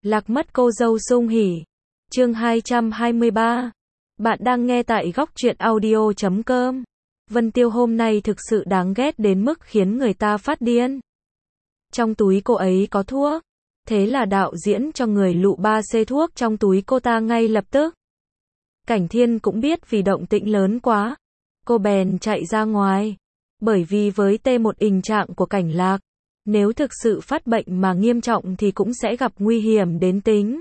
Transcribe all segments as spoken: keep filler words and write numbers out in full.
Lạc mất cô dâu sung hỉ. Chương hai trăm hai mươi ba. Bạn đang nghe tại góc truyện audio chấm com. Vân Tiêu hôm nay thực sự đáng ghét đến mức khiến người ta phát điên. Trong túi cô ấy có thuốc. Thế là đạo diễn cho người lụ ba xê thuốc trong túi cô ta ngay lập tức. Cảnh Thiên cũng biết vì động tĩnh lớn quá. Cô bèn chạy ra ngoài. Bởi vì với tê một tình trạng của Cảnh Lạc, nếu thực sự phát bệnh mà nghiêm trọng thì cũng sẽ gặp nguy hiểm đến tính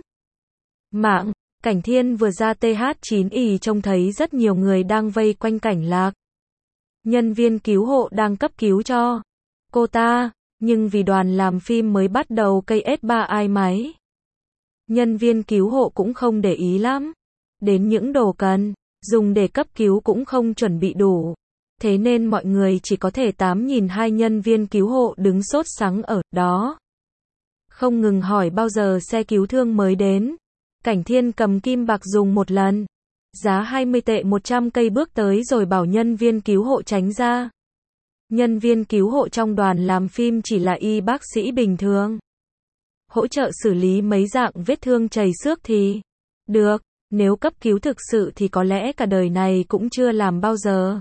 mạng. Cảnh Thiên vừa ra tê hát chín y trông thấy rất nhiều người đang vây quanh Cảnh Lạc. Nhân viên cứu hộ đang cấp cứu cho cô ta, nhưng vì đoàn làm phim mới bắt đầu cây ét ba ai máy. Nhân viên cứu hộ cũng không để ý lắm. Đến những đồ cần dùng để cấp cứu cũng không chuẩn bị đủ. Thế nên mọi người chỉ có thể tám nhìn hai nhân viên cứu hộ đứng sốt sắng ở đó. Không ngừng hỏi bao giờ xe cứu thương mới đến. Cảnh Thiên cầm kim bạc dùng một lần. Giá hai mươi tệ một trăm cây bước tới rồi bảo nhân viên cứu hộ tránh ra. Nhân viên cứu hộ trong đoàn làm phim chỉ là y bác sĩ bình thường. Hỗ trợ xử lý mấy dạng vết thương chảy xước thì được. Nếu cấp cứu thực sự thì có lẽ cả đời này cũng chưa làm bao giờ.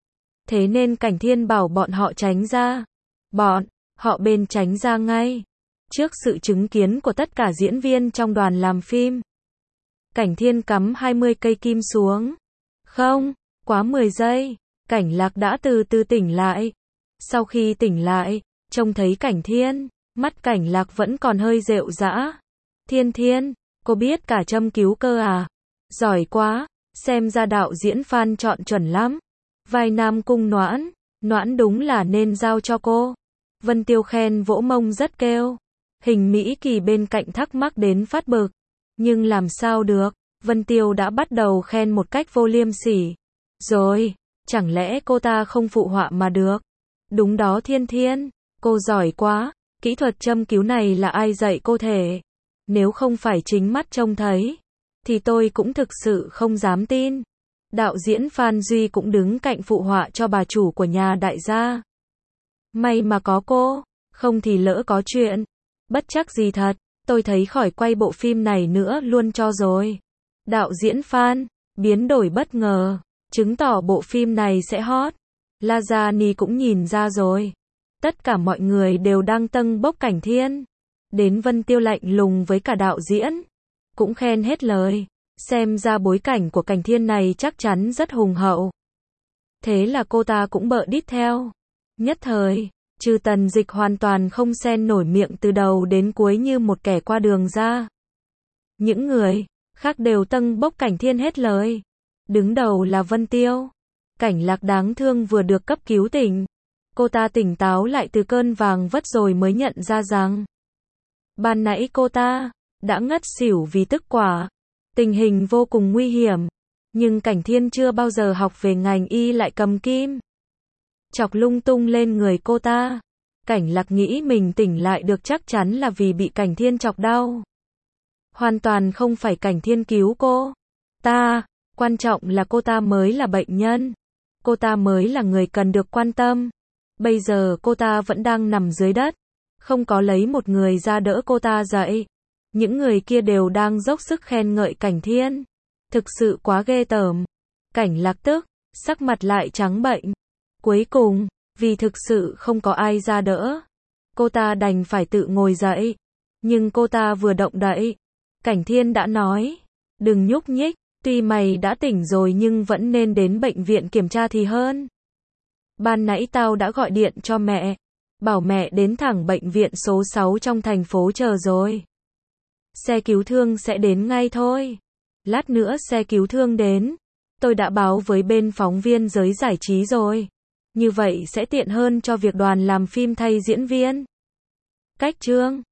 Thế nên Cảnh Thiên bảo bọn họ tránh ra. Bọn họ bên tránh ra ngay. Trước sự chứng kiến của tất cả diễn viên trong đoàn làm phim. Cảnh Thiên cắm hai mươi cây kim xuống. Không, quá mười giây. Cảnh Lạc đã từ từ tỉnh lại. Sau khi tỉnh lại, trông thấy Cảnh Thiên, mắt Cảnh Lạc vẫn còn hơi rệu rã. Thiên Thiên, cô biết cả châm cứu cơ à? Giỏi quá, xem ra đạo diễn Phan chọn chuẩn lắm. Vai Nam Cung Noãn, Noãn đúng là nên giao cho cô. Vân Tiêu khen vỗ mông rất kêu. Hình Mỹ Kỳ bên cạnh thắc mắc đến phát bực. Nhưng làm sao được, Vân Tiêu đã bắt đầu khen một cách vô liêm sỉ. Rồi, chẳng lẽ cô ta không phụ họa mà được? Đúng đó Thiên Thiên, cô giỏi quá, kỹ thuật châm cứu này là ai dạy cô thể? Nếu không phải chính mắt trông thấy, thì tôi cũng thực sự không dám tin. Đạo diễn Phan Duy cũng đứng cạnh phụ họa cho bà chủ của nhà đại gia. May mà có cô, không thì lỡ có chuyện. Bất chắc gì thật, tôi thấy khỏi quay bộ phim này nữa luôn cho rồi. Đạo diễn Phan, biến đổi bất ngờ, chứng tỏ bộ phim này sẽ hot. Lazani cũng nhìn ra rồi. Tất cả mọi người đều đang tâng bốc Cảnh Thiên. Đến Vân Tiêu lạnh lùng với cả đạo diễn. Cũng khen hết lời. Xem ra bối cảnh của Cảnh Thiên này chắc chắn rất hùng hậu. Thế là cô ta cũng bợ đít theo. Nhất thời, trừ Tần Dịch hoàn toàn không xen nổi miệng từ đầu đến cuối như một kẻ qua đường ra. Những người khác đều tâng bốc Cảnh Thiên hết lời. Đứng đầu là Vân Tiêu. Cảnh Lạc đáng thương vừa được cấp cứu tỉnh. Cô ta tỉnh táo lại từ cơn vàng vất rồi mới nhận ra rằng ban nãy cô ta đã ngất xỉu vì tức quả. Tình hình vô cùng nguy hiểm. Nhưng Cảnh Thiên chưa bao giờ học về ngành y lại cầm kim chọc lung tung lên người cô ta. Cảnh Lạc nghĩ mình tỉnh lại được chắc chắn là vì bị Cảnh Thiên chọc đau. Hoàn toàn không phải Cảnh Thiên cứu cô ta. Quan trọng là cô ta mới là bệnh nhân. Cô ta mới là người cần được quan tâm. Bây giờ cô ta vẫn đang nằm dưới đất. Không có lấy một người ra đỡ cô ta dậy. Những người kia đều đang dốc sức khen ngợi Cảnh Thiên. Thực sự quá ghê tởm. Cảnh Lạc tức, sắc mặt lại trắng bệnh. Cuối cùng, vì thực sự không có ai ra đỡ, cô ta đành phải tự ngồi dậy. Nhưng cô ta vừa động đậy, Cảnh Thiên đã nói, đừng nhúc nhích, tuy mày đã tỉnh rồi nhưng vẫn nên đến bệnh viện kiểm tra thì hơn. Ban nãy tao đã gọi điện cho mẹ, bảo mẹ đến thẳng bệnh viện số sáu trong thành phố chờ rồi. Xe cứu thương sẽ đến ngay thôi. Lát nữa xe cứu thương đến. Tôi đã báo với bên phóng viên giới giải trí rồi. Như vậy sẽ tiện hơn cho việc đoàn làm phim thay diễn viên. Cách chương